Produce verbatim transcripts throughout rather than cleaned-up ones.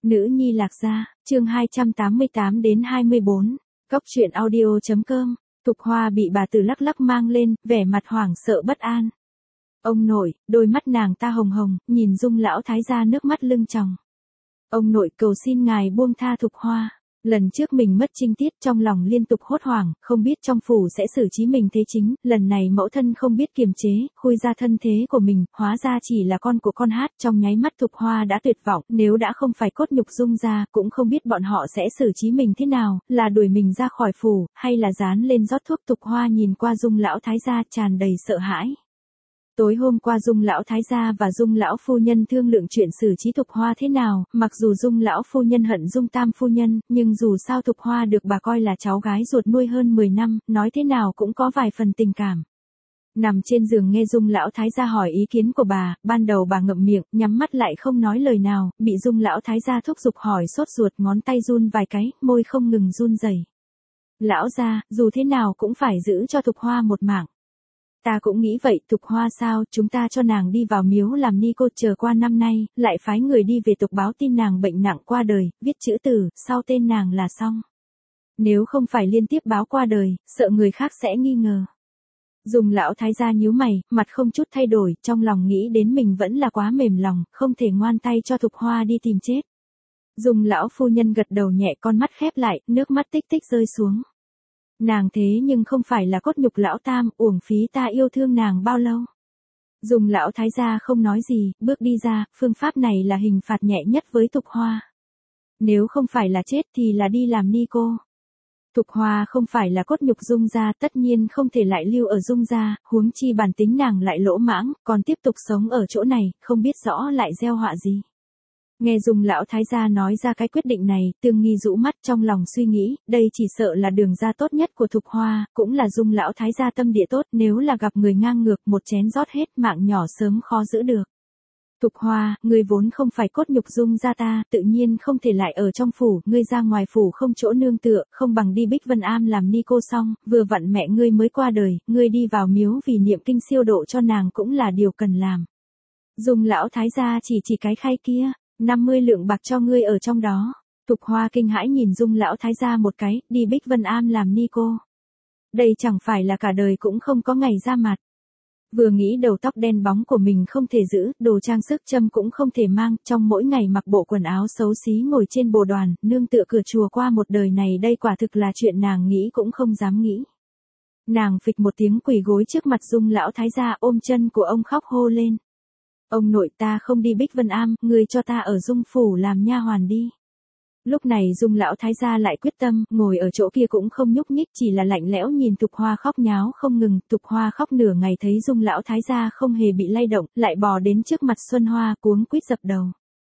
Nữ nhi Lạc Gia, chương hai trăm tám mươi tám đến hai mươi bốn, Cóc truyện audio.com, Thục Hoa bị bà Tử lắc lắc mang lên, vẻ mặt hoảng sợ bất an. Ông nội, đôi mắt nàng ta hồng hồng, nhìn Dung lão thái gia nước mắt lưng tròng. Ông nội cầu xin ngài buông tha Thục Hoa. Lần trước mình mất trinh tiết trong lòng liên tục hốt hoảng, không biết trong phủ sẽ xử trí mình thế chính, lần này mẫu thân không biết kiềm chế, khui ra thân thế của mình, hóa ra chỉ là con của con hát, trong nháy mắt Thục Hoa đã tuyệt vọng, nếu đã không phải cốt nhục Dung ra, cũng không biết bọn họ sẽ xử trí mình thế nào, là đuổi mình ra khỏi phủ, hay là dán lên rót thuốc. Thục Hoa nhìn qua Dung lão thái gia tràn đầy sợ hãi. Tối hôm qua Dung lão thái gia và Dung lão phu nhân thương lượng chuyện xử trí Thục Hoa thế nào, mặc dù Dung lão phu nhân hận Dung tam phu nhân, nhưng dù sao Thục Hoa được bà coi là cháu gái ruột nuôi hơn mười năm, nói thế nào cũng có vài phần tình cảm. Nằm trên giường nghe Dung lão thái gia hỏi ý kiến của bà, ban đầu bà ngậm miệng, nhắm mắt lại không nói lời nào, bị Dung lão thái gia thúc giục hỏi sốt ruột, ngón tay run vài cái, môi không ngừng run rẩy. Lão gia, dù thế nào cũng phải giữ cho Thục Hoa một mạng. Ta cũng nghĩ vậy. Thục Hoa sao, chúng ta cho nàng đi vào miếu làm ni cô, chờ qua năm nay, lại phái người đi về tục báo tin nàng bệnh nặng qua đời, viết chữ từ, sau tên nàng là xong. Nếu không phải liên tiếp báo qua đời, sợ người khác sẽ nghi ngờ. Dung lão thái gia nhíu mày, mặt không chút thay đổi, trong lòng nghĩ đến mình vẫn là quá mềm lòng, không thể ngoan tay cho Thục Hoa đi tìm chết. Dung lão phu nhân gật đầu nhẹ, con mắt khép lại, nước mắt tích tích rơi xuống. Nàng thế nhưng không phải là cốt nhục lão tam, uổng phí ta yêu thương nàng bao lâu. Dung lão thái gia không nói gì, bước đi ra, phương pháp này là hình phạt nhẹ nhất với Thục Hoa. Nếu không phải là chết thì là đi làm ni cô. Thục Hoa không phải là cốt nhục Dung gia, tất nhiên không thể lại lưu ở Dung gia, huống chi bản tính nàng lại lỗ mãng, còn tiếp tục sống ở chỗ này, không biết rõ lại gieo họa gì. Nghe Dung lão thái gia nói ra cái quyết định này, Tương Nghi rũ mắt trong lòng suy nghĩ, đây chỉ sợ là đường ra tốt nhất của Thục Hoa, cũng là Dung lão thái gia tâm địa tốt, nếu là gặp người ngang ngược một chén rót hết, mạng nhỏ sớm khó giữ được. Thục Hoa, ngươi vốn không phải cốt nhục Dung gia ta, tự nhiên không thể lại ở trong phủ, ngươi ra ngoài phủ không chỗ nương tựa, không bằng đi Bích Vân Am làm ni cô xong, vừa vặn mẹ ngươi mới qua đời, ngươi đi vào miếu vì niệm kinh siêu độ cho nàng cũng là điều cần làm. Dung lão thái gia chỉ chỉ cái khay kia. năm mươi lượng bạc cho ngươi ở trong đó. Thục Hoa kinh hãi nhìn Dung lão thái gia một cái, đi Bích Vân Am làm ni cô. Đây chẳng phải là cả đời cũng không có ngày ra mặt. Vừa nghĩ đầu tóc đen bóng của mình không thể giữ, đồ trang sức châm cũng không thể mang, trong mỗi ngày mặc bộ quần áo xấu xí ngồi trên bồ đoàn, nương tựa cửa chùa qua một đời này, đây quả thực là chuyện nàng nghĩ cũng không dám nghĩ. Nàng phịch một tiếng quỳ gối trước mặt Dung lão thái gia, ôm chân của ông khóc hô lên. Ông nội, ta không đi Bích Vân Am, ngươi cho ta ở Dung phủ làm nha hoàn đi. Lúc này Dung lão thái gia lại quyết tâm, ngồi ở chỗ kia cũng không nhúc nhích, chỉ là lạnh lẽo nhìn Thục Hoa khóc nháo không ngừng. Thục Hoa khóc nửa ngày thấy Dung lão thái gia không hề bị lay động, lại bò đến trước mặt Xuân Hoa cuống quýt dập đầu.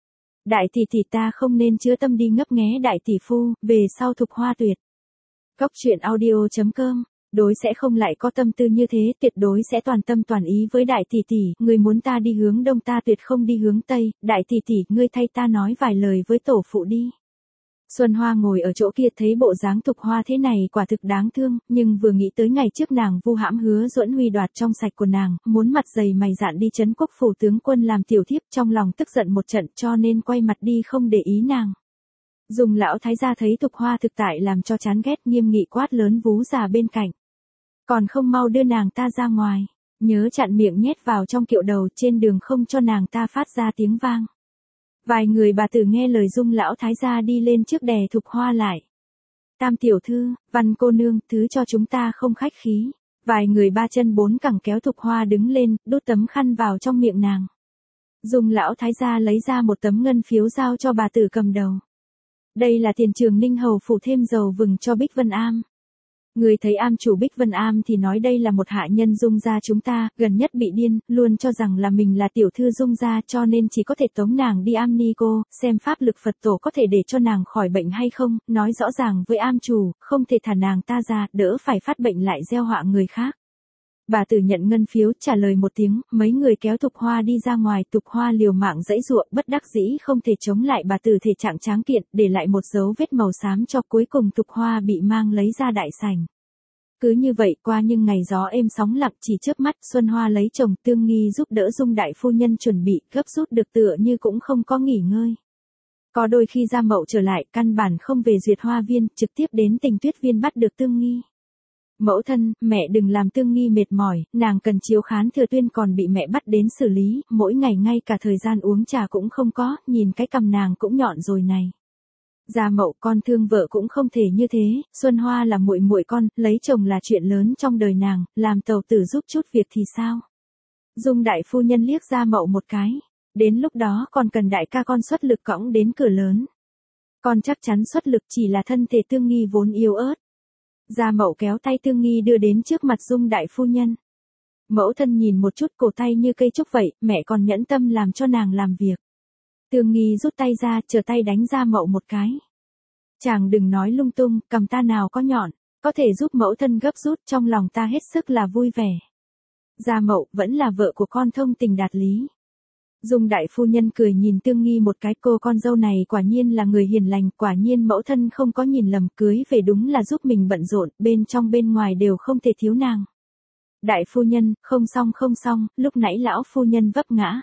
Đại tỷ tỷ, ta không nên chứa tâm đi ngấp nghé đại tỷ phu, về sau Thục Hoa tuyệt. Cóc truyện audio.com, đối sẽ không lại có tâm tư như thế, tuyệt đối sẽ toàn tâm toàn ý với đại tỷ tỷ, người muốn ta đi hướng đông ta tuyệt không đi hướng tây, đại tỷ tỷ, ngươi thay ta nói vài lời với tổ phụ đi. Xuân Hoa ngồi ở chỗ kia thấy bộ dáng Thục Hoa thế này quả thực đáng thương, nhưng vừa nghĩ tới ngày trước nàng vu hãm Hứa Duẫn Huy đoạt trong sạch của nàng, muốn mặt dày mày dạn đi trấn quốc phủ tướng quân làm tiểu thiếp, trong lòng tức giận một trận, cho nên quay mặt đi không để ý nàng. Dung lão thái gia thấy Thục Hoa thực tại làm cho chán ghét, nghiêm nghị quát lớn vú già bên cạnh. Còn không mau đưa nàng ta ra ngoài, nhớ chặn miệng nhét vào trong kiệu đầu, trên đường không cho nàng ta phát ra tiếng vang. Vài người bà tử nghe lời Dung lão thái gia đi lên trước đè Thục Hoa lại. Tam tiểu thư, Văn cô nương, thứ cho chúng ta không khách khí. Vài người ba chân bốn cẳng kéo Thục Hoa đứng lên, đút tấm khăn vào trong miệng nàng. Dung lão thái gia lấy ra một tấm ngân phiếu giao cho bà tử cầm đầu. Đây là tiền Trường Ninh hầu phủ thêm dầu vừng cho Bích Vân Am. Người thấy am chủ Bích Vân Am thì nói đây là một hạ nhân Dung gia chúng ta, gần nhất bị điên, luôn cho rằng là mình là tiểu thư Dung gia, cho nên chỉ có thể tống nàng đi am ni cô, xem pháp lực Phật tổ có thể để cho nàng khỏi bệnh hay không, nói rõ ràng với am chủ, không thể thả nàng ta ra, đỡ phải phát bệnh lại gieo họa người khác. Bà tử nhận ngân phiếu, trả lời một tiếng, mấy người kéo Thục Hoa đi ra ngoài. Thục Hoa liều mạng giãy giụa, bất đắc dĩ không thể chống lại bà tử thể trạng tráng kiện, để lại một dấu vết màu xám cho, cuối cùng Thục Hoa bị mang lấy ra đại sảnh. Cứ như vậy qua nhưng ngày gió êm sóng lặng, chỉ chớp mắt Xuân Hoa lấy chồng, Tương Nghi giúp đỡ Dung đại phu nhân chuẩn bị, gấp rút được tựa như cũng không có nghỉ ngơi. Có đôi khi Gia Mậu trở lại, căn bản không về Duyệt Hoa Viên, trực tiếp đến Tình Tuyết Viên bắt được Tương Nghi. Mẫu thân, mẹ đừng làm Tương Nghi mệt mỏi, nàng cần chiếu khán Thừa Tuyên còn bị mẹ bắt đến xử lý, mỗi ngày ngay cả thời gian uống trà cũng không có, nhìn cái cằm nàng cũng nhọn rồi này. Gia Mậu, con thương vợ cũng không thể như thế, Xuân Hoa là muội muội con, lấy chồng là chuyện lớn trong đời nàng, làm tàu tử giúp chút việc thì sao? Dung đại phu nhân liếc Gia Mậu một cái, đến lúc đó còn cần đại ca con xuất lực cõng đến cửa lớn. Con chắc chắn xuất lực, chỉ là thân thể Tương Nghi vốn yếu ớt. Gia Mậu kéo tay Tương Nghi đưa đến trước mặt Dung đại phu nhân. Mẫu thân nhìn một chút, cổ tay như cây trúc vậy, mẹ còn nhẫn tâm làm cho nàng làm việc. Tương Nghi rút tay ra, trở tay đánh Gia Mậu một cái. Chàng đừng nói lung tung, cầm ta nào có nhọn, có thể giúp mẫu thân gấp rút, trong lòng ta hết sức là vui vẻ. Gia Mậu vẫn là vợ của con thông tình đạt lý. Dung đại phu nhân cười nhìn Tương Nghi một cái, cô con dâu này quả nhiên là người hiền lành, quả nhiên mẫu thân không có nhìn lầm, cưới về đúng là giúp mình bận rộn, bên trong bên ngoài đều không thể thiếu nàng. Đại phu nhân, không xong không xong, lúc nãy lão phu nhân vấp ngã.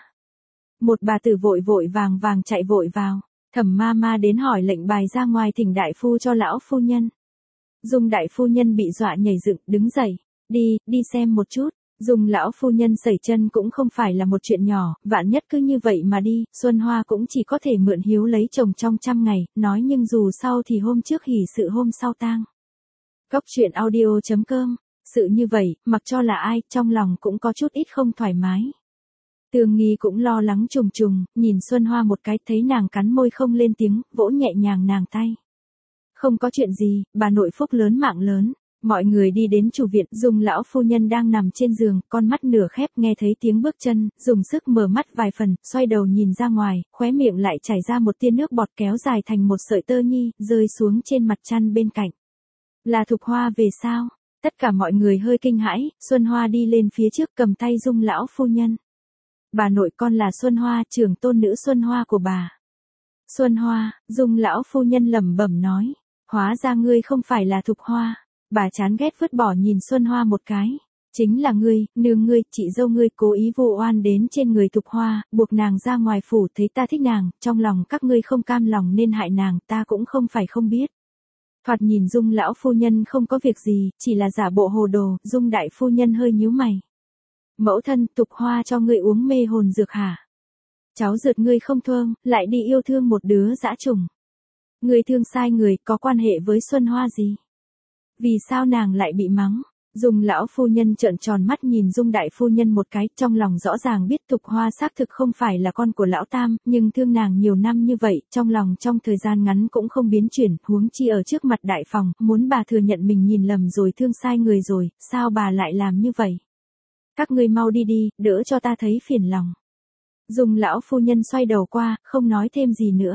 Một bà tử vội vội vàng vàng chạy vội vào, Thẩm ma ma đến hỏi lệnh bài ra ngoài thỉnh đại phu cho lão phu nhân. Dung đại phu nhân bị dọa nhảy dựng, đứng dậy, đi, đi xem một chút. Dung lão phu nhân sẩy chân cũng không phải là một chuyện nhỏ, vạn nhất cứ như vậy mà đi, Xuân Hoa cũng chỉ có thể mượn hiếu lấy chồng trong trăm ngày, nói nhưng dù sau thì hôm trước hỉ sự hôm sau tang. Góc truyện audio chấm com, sự như vậy, mặc cho là ai, trong lòng cũng có chút ít không thoải mái. Tương Nghi cũng lo lắng trùng trùng, nhìn Xuân Hoa một cái, thấy nàng cắn môi không lên tiếng, vỗ nhẹ nhàng nàng tay. Không có chuyện gì, bà nội phúc lớn mạng lớn. Mọi người đi đến chủ viện, Dung lão phu nhân đang nằm trên giường, con mắt nửa khép nghe thấy tiếng bước chân, dùng sức mở mắt vài phần, xoay đầu nhìn ra ngoài, khóe miệng lại chảy ra một tia nước bọt kéo dài thành một sợi tơ nhi, rơi xuống trên mặt chăn bên cạnh. Là Thục Hoa về sao? Tất cả mọi người hơi kinh hãi, Xuân Hoa đi lên phía trước cầm tay Dung lão phu nhân. Bà nội con là Xuân Hoa, trưởng tôn nữ Xuân Hoa của bà. Xuân Hoa, Dung lão phu nhân lẩm bẩm nói, hóa ra ngươi không phải là Thục Hoa. Bà chán ghét vứt bỏ nhìn Xuân Hoa một cái. Chính là ngươi, nương ngươi, chị dâu ngươi cố ý vu oan đến trên người Thục Hoa, buộc nàng ra ngoài phủ, thấy ta thích nàng, trong lòng các ngươi không cam lòng nên hại nàng, ta cũng không phải không biết. Thoạt nhìn Dung lão phu nhân không có việc gì, chỉ là giả bộ hồ đồ, Dung đại phu nhân hơi nhíu mày. Mẫu thân, Thục Hoa cho ngươi uống mê hồn dược hả? Cháu ruột ngươi không thương, lại đi yêu thương một đứa dã trùng. Ngươi thương sai người, có quan hệ với Xuân Hoa gì? Vì sao nàng lại bị mắng? Dung lão phu nhân trợn tròn mắt nhìn Dung đại phu nhân một cái, trong lòng rõ ràng biết Thục Hoa xác thực không phải là con của lão tam, nhưng thương nàng nhiều năm như vậy, trong lòng trong thời gian ngắn cũng không biến chuyển, huống chi ở trước mặt đại phòng, muốn bà thừa nhận mình nhìn lầm rồi thương sai người rồi, sao bà lại làm như vậy? Các ngươi mau đi đi, đỡ cho ta thấy phiền lòng. Dung lão phu nhân xoay đầu qua, không nói thêm gì nữa.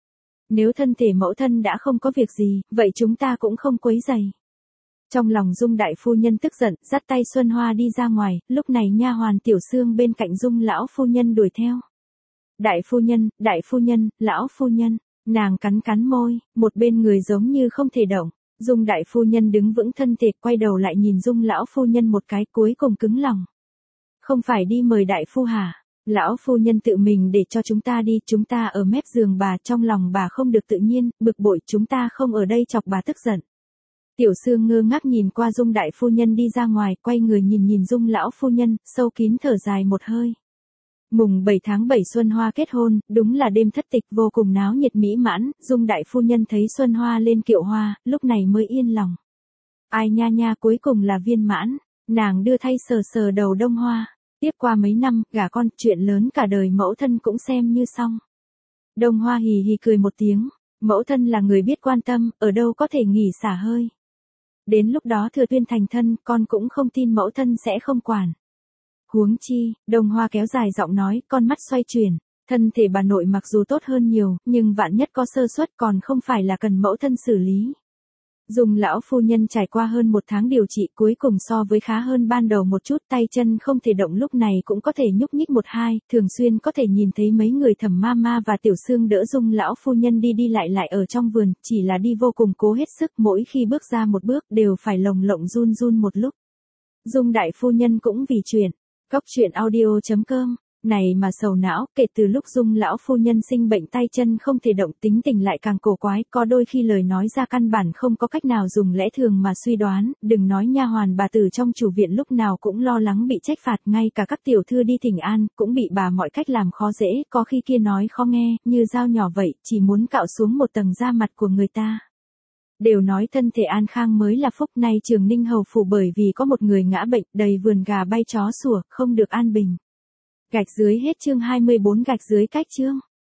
Nếu thân thể mẫu thân đã không có việc gì, vậy chúng ta cũng không quấy rầy. Trong lòng Dung đại phu nhân tức giận, dắt tay Xuân Hoa đi ra ngoài, lúc này nha hoàn Tiểu Sương bên cạnh Dung lão phu nhân đuổi theo. Đại phu nhân, đại phu nhân, lão phu nhân, nàng cắn cắn môi, một bên người giống như không thể động. Dung đại phu nhân đứng vững thân thể, quay đầu lại nhìn Dung lão phu nhân một cái, cuối cùng cứng lòng. Không phải đi mời đại phu hả? Lão phu nhân tự mình để cho chúng ta đi, chúng ta ở mép giường bà, trong lòng bà không được tự nhiên, bực bội, chúng ta không ở đây chọc bà tức giận. Tiểu Sương ngơ ngác nhìn qua Dung đại phu nhân đi ra ngoài, quay người nhìn nhìn Dung lão phu nhân, sâu kín thở dài một hơi. Mùng bảy tháng bảy Xuân Hoa kết hôn, đúng là đêm thất tịch vô cùng náo nhiệt mỹ mãn, Dung đại phu nhân thấy Xuân Hoa lên kiệu hoa, lúc này mới yên lòng. Ai nha nha, cuối cùng là viên mãn, nàng đưa thay sờ sờ đầu Đông Hoa. Tiếp qua mấy năm, gả con, chuyện lớn cả đời mẫu thân cũng xem như xong. Đông Hoa hì hì cười một tiếng, mẫu thân là người biết quan tâm, ở đâu có thể nghỉ xả hơi. Đến lúc đó Thừa Tuyên thành thân, con cũng không tin mẫu thân sẽ không quản. Huống chi, Đông Hoa kéo dài giọng nói, con mắt xoay chuyển, thân thể bà nội mặc dù tốt hơn nhiều, nhưng vạn nhất có sơ suất còn không phải là cần mẫu thân xử lý. Dung lão phu nhân trải qua hơn một tháng điều trị, cuối cùng so với khá hơn ban đầu một chút, tay chân không thể động lúc này cũng có thể nhúc nhích một hai, thường xuyên có thể nhìn thấy mấy người Thẩm ma ma và Tiểu Sương đỡ Dung lão phu nhân đi đi lại lại ở trong vườn, chỉ là đi vô cùng cố hết sức, mỗi khi bước ra một bước đều phải lồng lộng run run một lúc. Dung đại phu nhân cũng vì chuyện. Góc truyện audio chấm com Này mà sầu não, kể từ lúc Dung lão phu nhân sinh bệnh tay chân không thể động, tính tình lại càng cổ quái, có đôi khi lời nói ra căn bản không có cách nào dùng lẽ thường mà suy đoán, đừng nói nha hoàn bà tử trong chủ viện lúc nào cũng lo lắng bị trách phạt, ngay cả các tiểu thư đi thỉnh an, cũng bị bà mọi cách làm khó dễ, có khi kia nói khó nghe, như dao nhỏ vậy, chỉ muốn cạo xuống một tầng da mặt của người ta. Đều nói thân thể an khang mới là phúc, nay Trường Ninh hầu phủ bởi vì có một người ngã bệnh, đầy vườn gà bay chó sủa, không được an bình. Gạch dưới hết chương hai mươi bốn gạch dưới cách chương.